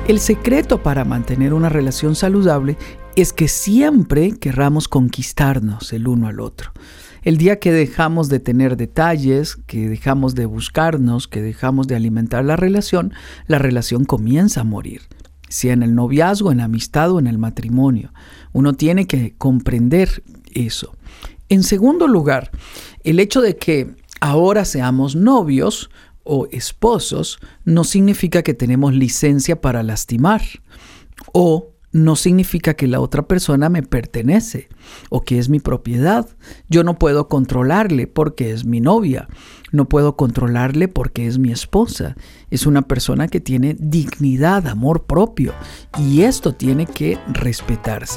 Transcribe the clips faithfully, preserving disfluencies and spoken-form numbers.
El secreto para mantener una relación saludable es que siempre querramos conquistarnos el uno al otro. El día que dejamos de tener detalles, que dejamos de buscarnos, que dejamos de alimentar la relación, la relación comienza a morir. Sea en el noviazgo, en la amistad o en el matrimonio. Uno tiene que comprender eso. En segundo lugar, el hecho de que ahora seamos novios o esposos no significa que tenemos licencia para lastimar, o no significa que la otra persona me pertenece o que es mi propiedad. Yo no puedo controlarle porque es mi novia, no puedo controlarle porque es mi esposa. Es una persona que tiene dignidad, amor propio, y esto tiene que respetarse.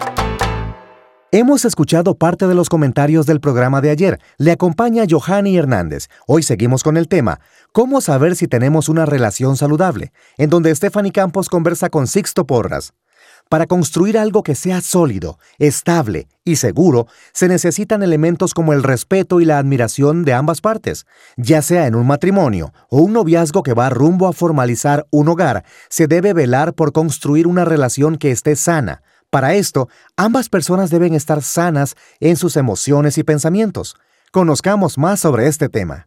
Hemos escuchado parte de los comentarios del programa de ayer. Le acompaña Johanny Hernández. Hoy seguimos con el tema ¿Cómo saber si tenemos una relación saludable?, en donde Stephanie Campos conversa con Sixto Porras. Para construir algo que sea sólido, estable y seguro, se necesitan elementos como el respeto y la admiración de ambas partes. Ya sea en un matrimonio o un noviazgo que va rumbo a formalizar un hogar, se debe velar por construir una relación que esté sana. Para esto, ambas personas deben estar sanas en sus emociones y pensamientos. Conozcamos más sobre este tema.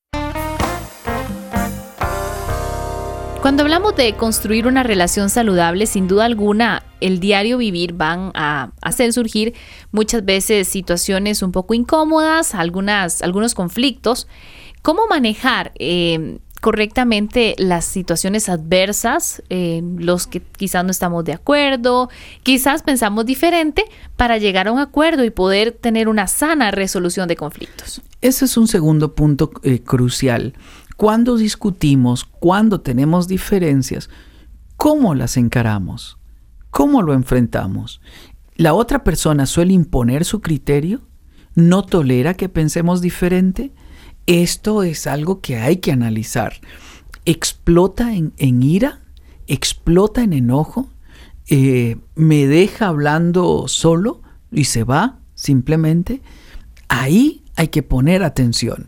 Cuando hablamos de construir una relación saludable, sin duda alguna, el diario vivir van a hacer surgir muchas veces situaciones un poco incómodas, algunas, algunos conflictos. ¿Cómo manejar eh, correctamente las situaciones adversas, eh, los que quizás no estamos de acuerdo, quizás pensamos diferente, para llegar a un acuerdo y poder tener una sana resolución de conflictos? Ese es un segundo punto eh, crucial. Cuando discutimos, cuando tenemos diferencias, ¿cómo las encaramos? ¿Cómo lo enfrentamos? ¿La otra persona suele imponer su criterio? ¿No tolera que pensemos diferente? Esto es algo que hay que analizar. ¿Explota en, en ira? ¿Explota en enojo? Eh, ¿Me deja hablando solo y se va simplemente? Ahí hay que poner atención.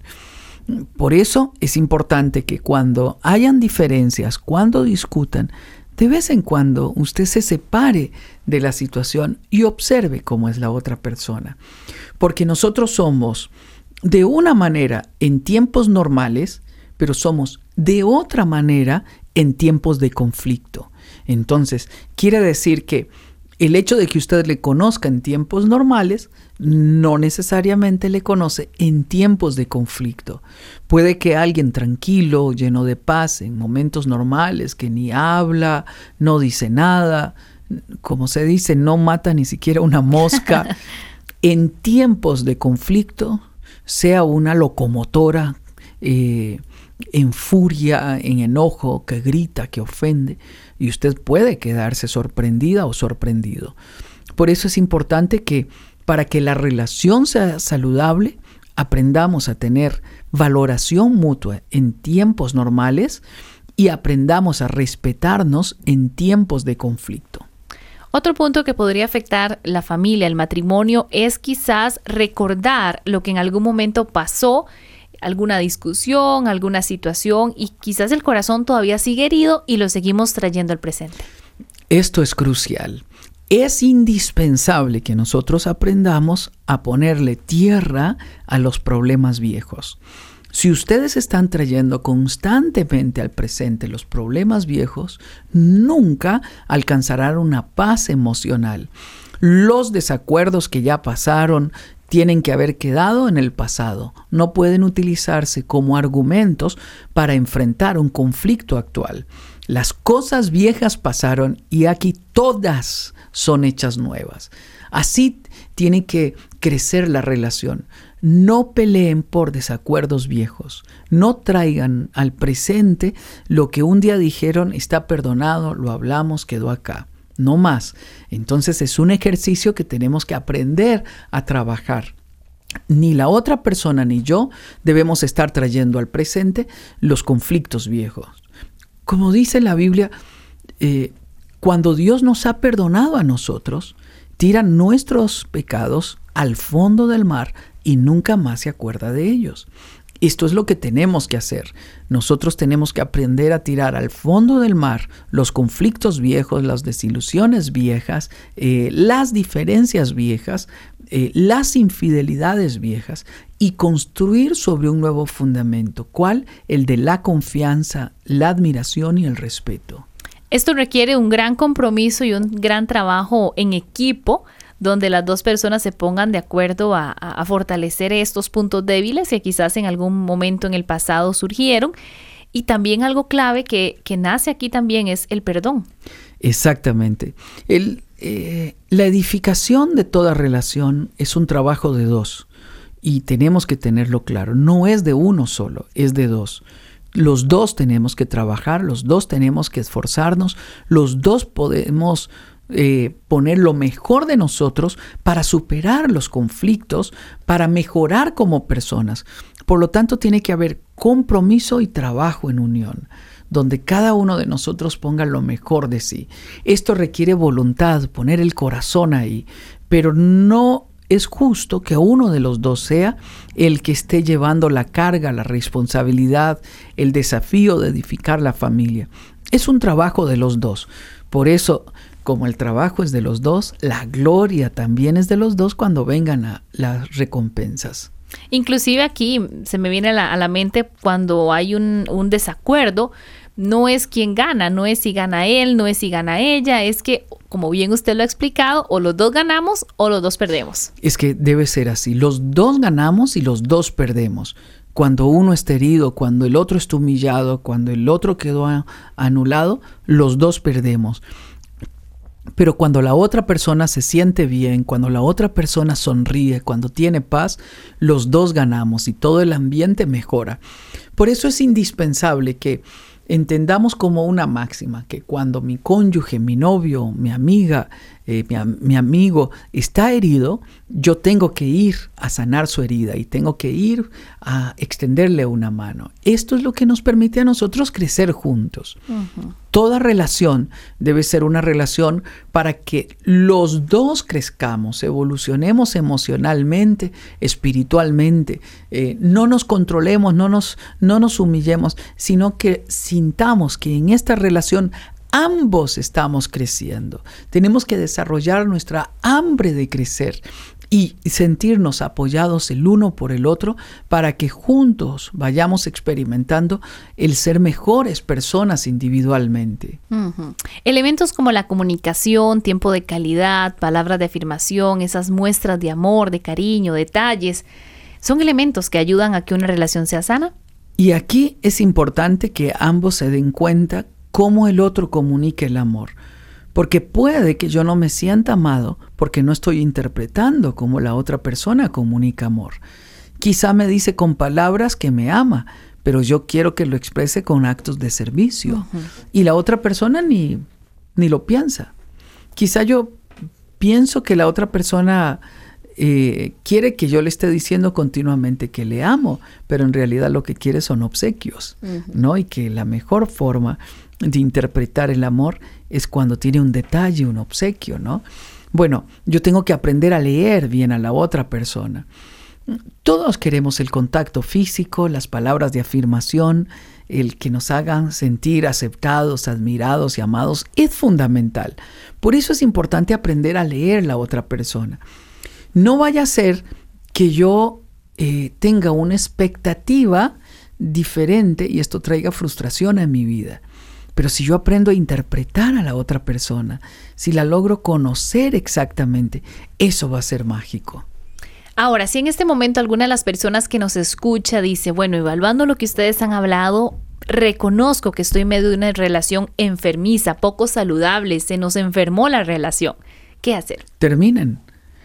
Por eso es importante que cuando hayan diferencias, cuando discutan, de vez en cuando usted se separe de la situación y observe cómo es la otra persona. Porque nosotros somos de una manera en tiempos normales, pero somos de otra manera en tiempos de conflicto. Entonces, quiere decir que el hecho de que usted le conozca en tiempos normales no necesariamente le conoce en tiempos de conflicto. Puede que alguien tranquilo, lleno de paz, en momentos normales, que ni habla, no dice nada, como se dice, no mata ni siquiera una mosca, en tiempos de conflicto sea una locomotora eh, en furia, en enojo, que grita, que ofende, y usted puede quedarse sorprendida o sorprendido. Por eso es importante que para que la relación sea saludable, aprendamos a tener valoración mutua en tiempos normales y aprendamos a respetarnos en tiempos de conflicto. Otro punto que podría afectar la familia, el matrimonio, es quizás recordar lo que en algún momento pasó, alguna discusión, alguna situación, y quizás el corazón todavía sigue herido y lo seguimos trayendo al presente. Esto es crucial. Es indispensable que nosotros aprendamos a ponerle tierra a los problemas viejos. Si ustedes están trayendo constantemente al presente los problemas viejos, nunca alcanzarán una paz emocional. Los desacuerdos que ya pasaron tienen que haber quedado en el pasado. No pueden utilizarse como argumentos para enfrentar un conflicto actual. Las cosas viejas pasaron y aquí todas son hechas nuevas. Así tiene que crecer la relación. No peleen por desacuerdos viejos. No traigan al presente lo que un día dijeron, está perdonado, lo hablamos, quedó acá. No más. Entonces es un ejercicio que tenemos que aprender a trabajar. Ni la otra persona ni yo debemos estar trayendo al presente los conflictos viejos. Como dice la Biblia, eh, cuando Dios nos ha perdonado a nosotros, tira nuestros pecados al fondo del mar y nunca más se acuerda de ellos. Esto es lo que tenemos que hacer. Nosotros tenemos que aprender a tirar al fondo del mar los conflictos viejos, las desilusiones viejas, eh, las diferencias viejas, eh, las infidelidades viejas y construir sobre un nuevo fundamento. ¿Cuál? El de la confianza, la admiración y el respeto. Esto requiere un gran compromiso y un gran trabajo en equipo, donde las dos personas se pongan de acuerdo a, a, a fortalecer estos puntos débiles que quizás en algún momento en el pasado surgieron. Y también algo clave que, que nace aquí también es el perdón. Exactamente. El, eh, la edificación de toda relación es un trabajo de dos y tenemos que tenerlo claro. No es de uno solo, es de dos. Los dos tenemos que trabajar, los dos tenemos que esforzarnos, los dos podemos Eh, poner lo mejor de nosotros para superar los conflictos, para mejorar como personas. Por lo tanto, tiene que haber compromiso y trabajo en unión, donde cada uno de nosotros ponga lo mejor de sí. Esto requiere voluntad, poner el corazón ahí, pero no es justo que uno de los dos sea el que esté llevando la carga, la responsabilidad, el desafío de edificar la familia. Es un trabajo de los dos. Por eso, como el trabajo es de los dos, la gloria también es de los dos cuando vengan a las recompensas. Inclusive aquí se me viene a la, a la mente cuando hay un, un desacuerdo, no es quien gana, no es si gana él, no es si gana ella, es que, como bien usted lo ha explicado, o los dos ganamos o los dos perdemos. Es que debe ser así, los dos ganamos y los dos perdemos. Cuando uno está herido, cuando el otro está humillado, cuando el otro quedó a, anulado, los dos perdemos. Pero cuando la otra persona se siente bien, cuando la otra persona sonríe, cuando tiene paz, los dos ganamos y todo el ambiente mejora. Por eso es indispensable que entendamos como una máxima que cuando mi cónyuge, mi novio, mi amiga, eh, mi, mi amigo está herido, yo tengo que ir a sanar su herida y tengo que ir a extenderle una mano. Esto es lo que nos permite a nosotros crecer juntos. Uh-huh. Toda relación debe ser una relación para que los dos crezcamos, evolucionemos emocionalmente, espiritualmente, eh, no nos controlemos, no nos, no nos humillemos, sino que sintamos que en esta relación ambos estamos creciendo. Tenemos que desarrollar nuestra hambre de crecer y sentirnos apoyados el uno por el otro para que juntos vayamos experimentando el ser mejores personas individualmente. Uh-huh. Elementos como la comunicación, tiempo de calidad, palabras de afirmación, esas muestras de amor, de cariño, detalles, ¿son elementos que ayudan a que una relación sea sana? Y aquí es importante que ambos se den cuenta cómo el otro comunica el amor. Porque puede que yo no me sienta amado porque no estoy interpretando cómo la otra persona comunica amor. Quizá me dice con palabras que me ama, pero yo quiero que lo exprese con actos de servicio. Uh-huh. Y la otra persona ni, ni lo piensa. Quizá yo pienso que la otra persona eh, quiere que yo le esté diciendo continuamente que le amo, pero en realidad lo que quiere son obsequios, uh-huh. ¿no? Y que la mejor forma de interpretar el amor es cuando tiene un detalle, un obsequio, ¿no? Bueno, yo tengo que aprender a leer bien a la otra persona. Todos queremos el contacto físico, las palabras de afirmación, el que nos hagan sentir aceptados, admirados y amados es fundamental. Por eso es importante aprender a leer a la otra persona. No vaya a ser que yo eh, tenga una expectativa diferente y esto traiga frustración a mi vida. Pero si yo aprendo a interpretar a la otra persona, si la logro conocer exactamente, eso va a ser mágico. Ahora, si en este momento alguna de las personas que nos escucha dice, bueno, evaluando lo que ustedes han hablado, reconozco que estoy en medio de una relación enfermiza, poco saludable, se nos enfermó la relación, ¿qué hacer? Terminen.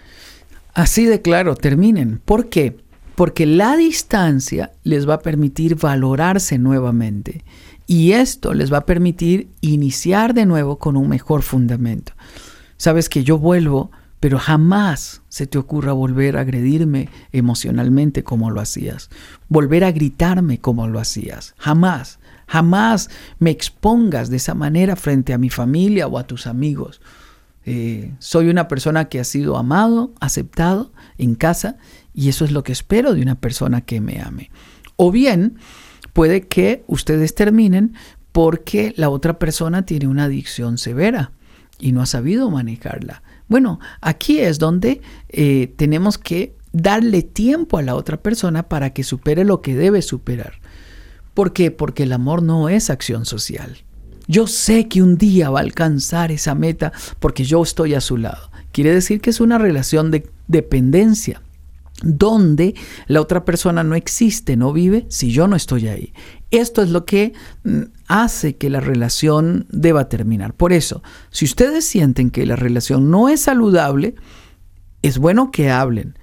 Así de claro, terminen. ¿Por qué? Porque la distancia les va a permitir valorarse nuevamente. Y esto les va a permitir iniciar de nuevo con un mejor fundamento. Sabes que yo vuelvo, pero jamás se te ocurra volver a agredirme emocionalmente como lo hacías. Volver a gritarme como lo hacías. Jamás, jamás me expongas de esa manera frente a mi familia o a tus amigos. Eh, soy una persona que ha sido amado, aceptado en casa y eso es lo que espero de una persona que me ame. O bien, puede que ustedes terminen porque la otra persona tiene una adicción severa y no ha sabido manejarla. Bueno, aquí es donde eh, tenemos que darle tiempo a la otra persona para que supere lo que debe superar. ¿Por qué? Porque el amor no es acción social. Yo sé que un día va a alcanzar esa meta porque yo estoy a su lado. Quiere decir que es una relación de dependencia, donde la otra persona no existe, no vive, si yo no estoy ahí. Esto es lo que hace que la relación deba terminar. Por eso, si ustedes sienten que la relación no es saludable, es bueno que hablen.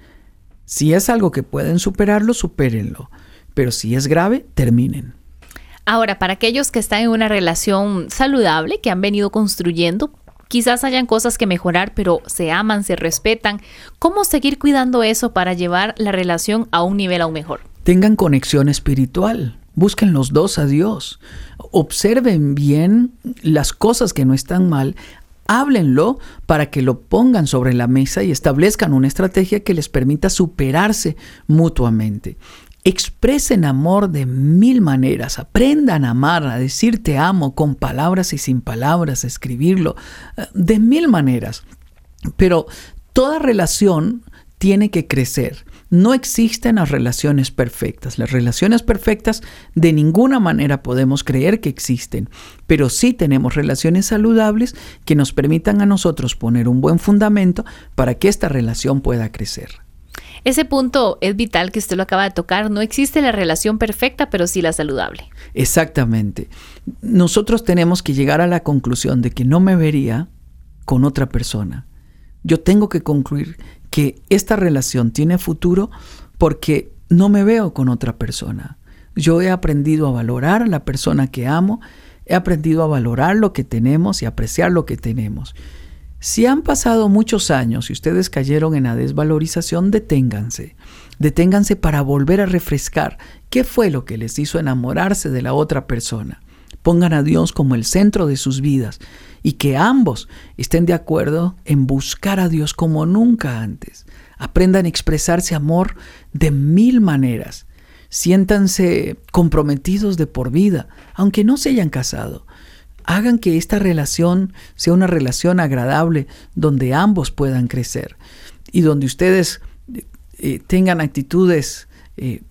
Si es algo que pueden superarlo, supérenlo. Pero si es grave, terminen. Ahora, para aquellos que están en una relación saludable, que han venido construyendo, quizás hayan cosas que mejorar, pero se aman, se respetan. ¿Cómo seguir cuidando eso para llevar la relación a un nivel aún mejor? Tengan conexión espiritual. Busquen los dos a Dios. Observen bien las cosas que no están mal. Háblenlo para que lo pongan sobre la mesa y establezcan una estrategia que les permita superarse mutuamente. Expresen amor de mil maneras, aprendan a amar, a decir te amo con palabras y sin palabras, a escribirlo de mil maneras. Pero toda relación tiene que crecer. No existen las relaciones perfectas. Las relaciones perfectas de ninguna manera podemos creer que existen, pero sí tenemos relaciones saludables que nos permitan a nosotros poner un buen fundamento para que esta relación pueda crecer. Ese punto es vital que usted lo acaba de tocar. No existe la relación perfecta, pero sí la saludable. Exactamente. Nosotros tenemos que llegar a la conclusión de que no me vería con otra persona. Yo tengo que concluir que esta relación tiene futuro porque no me veo con otra persona. Yo he aprendido a valorar a la persona que amo, he aprendido a valorar lo que tenemos y apreciar lo que tenemos. Si han pasado muchos años y ustedes cayeron en la desvalorización, deténganse. Deténganse para volver a refrescar qué fue lo que les hizo enamorarse de la otra persona. Pongan a Dios como el centro de sus vidas y que ambos estén de acuerdo en buscar a Dios como nunca antes. Aprendan a expresarse amor de mil maneras. Siéntanse comprometidos de por vida, aunque no se hayan casado. Hagan que esta relación sea una relación agradable donde ambos puedan crecer y donde ustedes eh, tengan actitudes eh,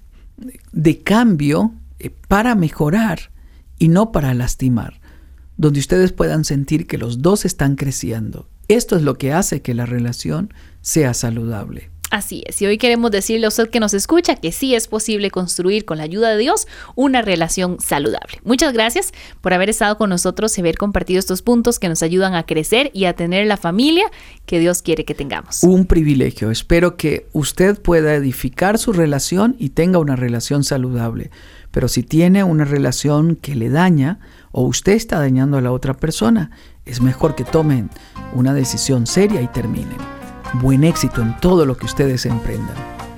de cambio eh, para mejorar y no para lastimar, donde ustedes puedan sentir que los dos están creciendo. Esto es lo que hace que la relación sea saludable. Así es, y hoy queremos decirle a usted que nos escucha que sí es posible construir con la ayuda de Dios una relación saludable. Muchas gracias por haber estado con nosotros y haber compartido estos puntos que nos ayudan a crecer y a tener la familia que Dios quiere que tengamos. Un privilegio. Espero que usted pueda edificar su relación y tenga una relación saludable. Pero si tiene una relación que le daña o usted está dañando a la otra persona, es mejor que tomen una decisión seria y terminen. Buen éxito en todo lo que ustedes emprendan.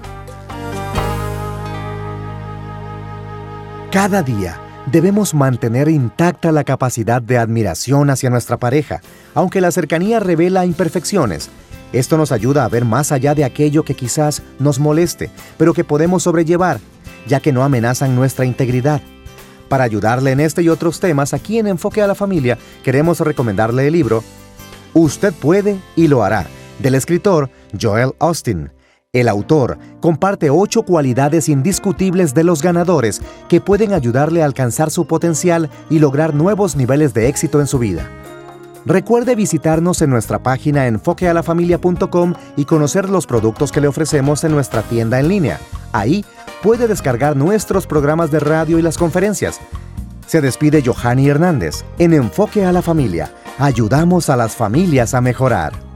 Cada día debemos mantener intacta la capacidad de admiración hacia nuestra pareja, aunque la cercanía revela imperfecciones. Esto nos ayuda a ver más allá de aquello que quizás nos moleste, pero que podemos sobrellevar, ya que no amenazan nuestra integridad. Para ayudarle en este y otros temas, aquí en Enfoque a la Familia, queremos recomendarle el libro Usted puede y lo hará, del escritor Joel Austin. El autor comparte ocho cualidades indiscutibles de los ganadores que pueden ayudarle a alcanzar su potencial y lograr nuevos niveles de éxito en su vida. Recuerde visitarnos en nuestra página enfoque a la familia punto com y conocer los productos que le ofrecemos en nuestra tienda en línea. Ahí puede descargar nuestros programas de radio y las conferencias. Se despide Johanny Hernández. En Enfoque a la Familia, ayudamos a las familias a mejorar.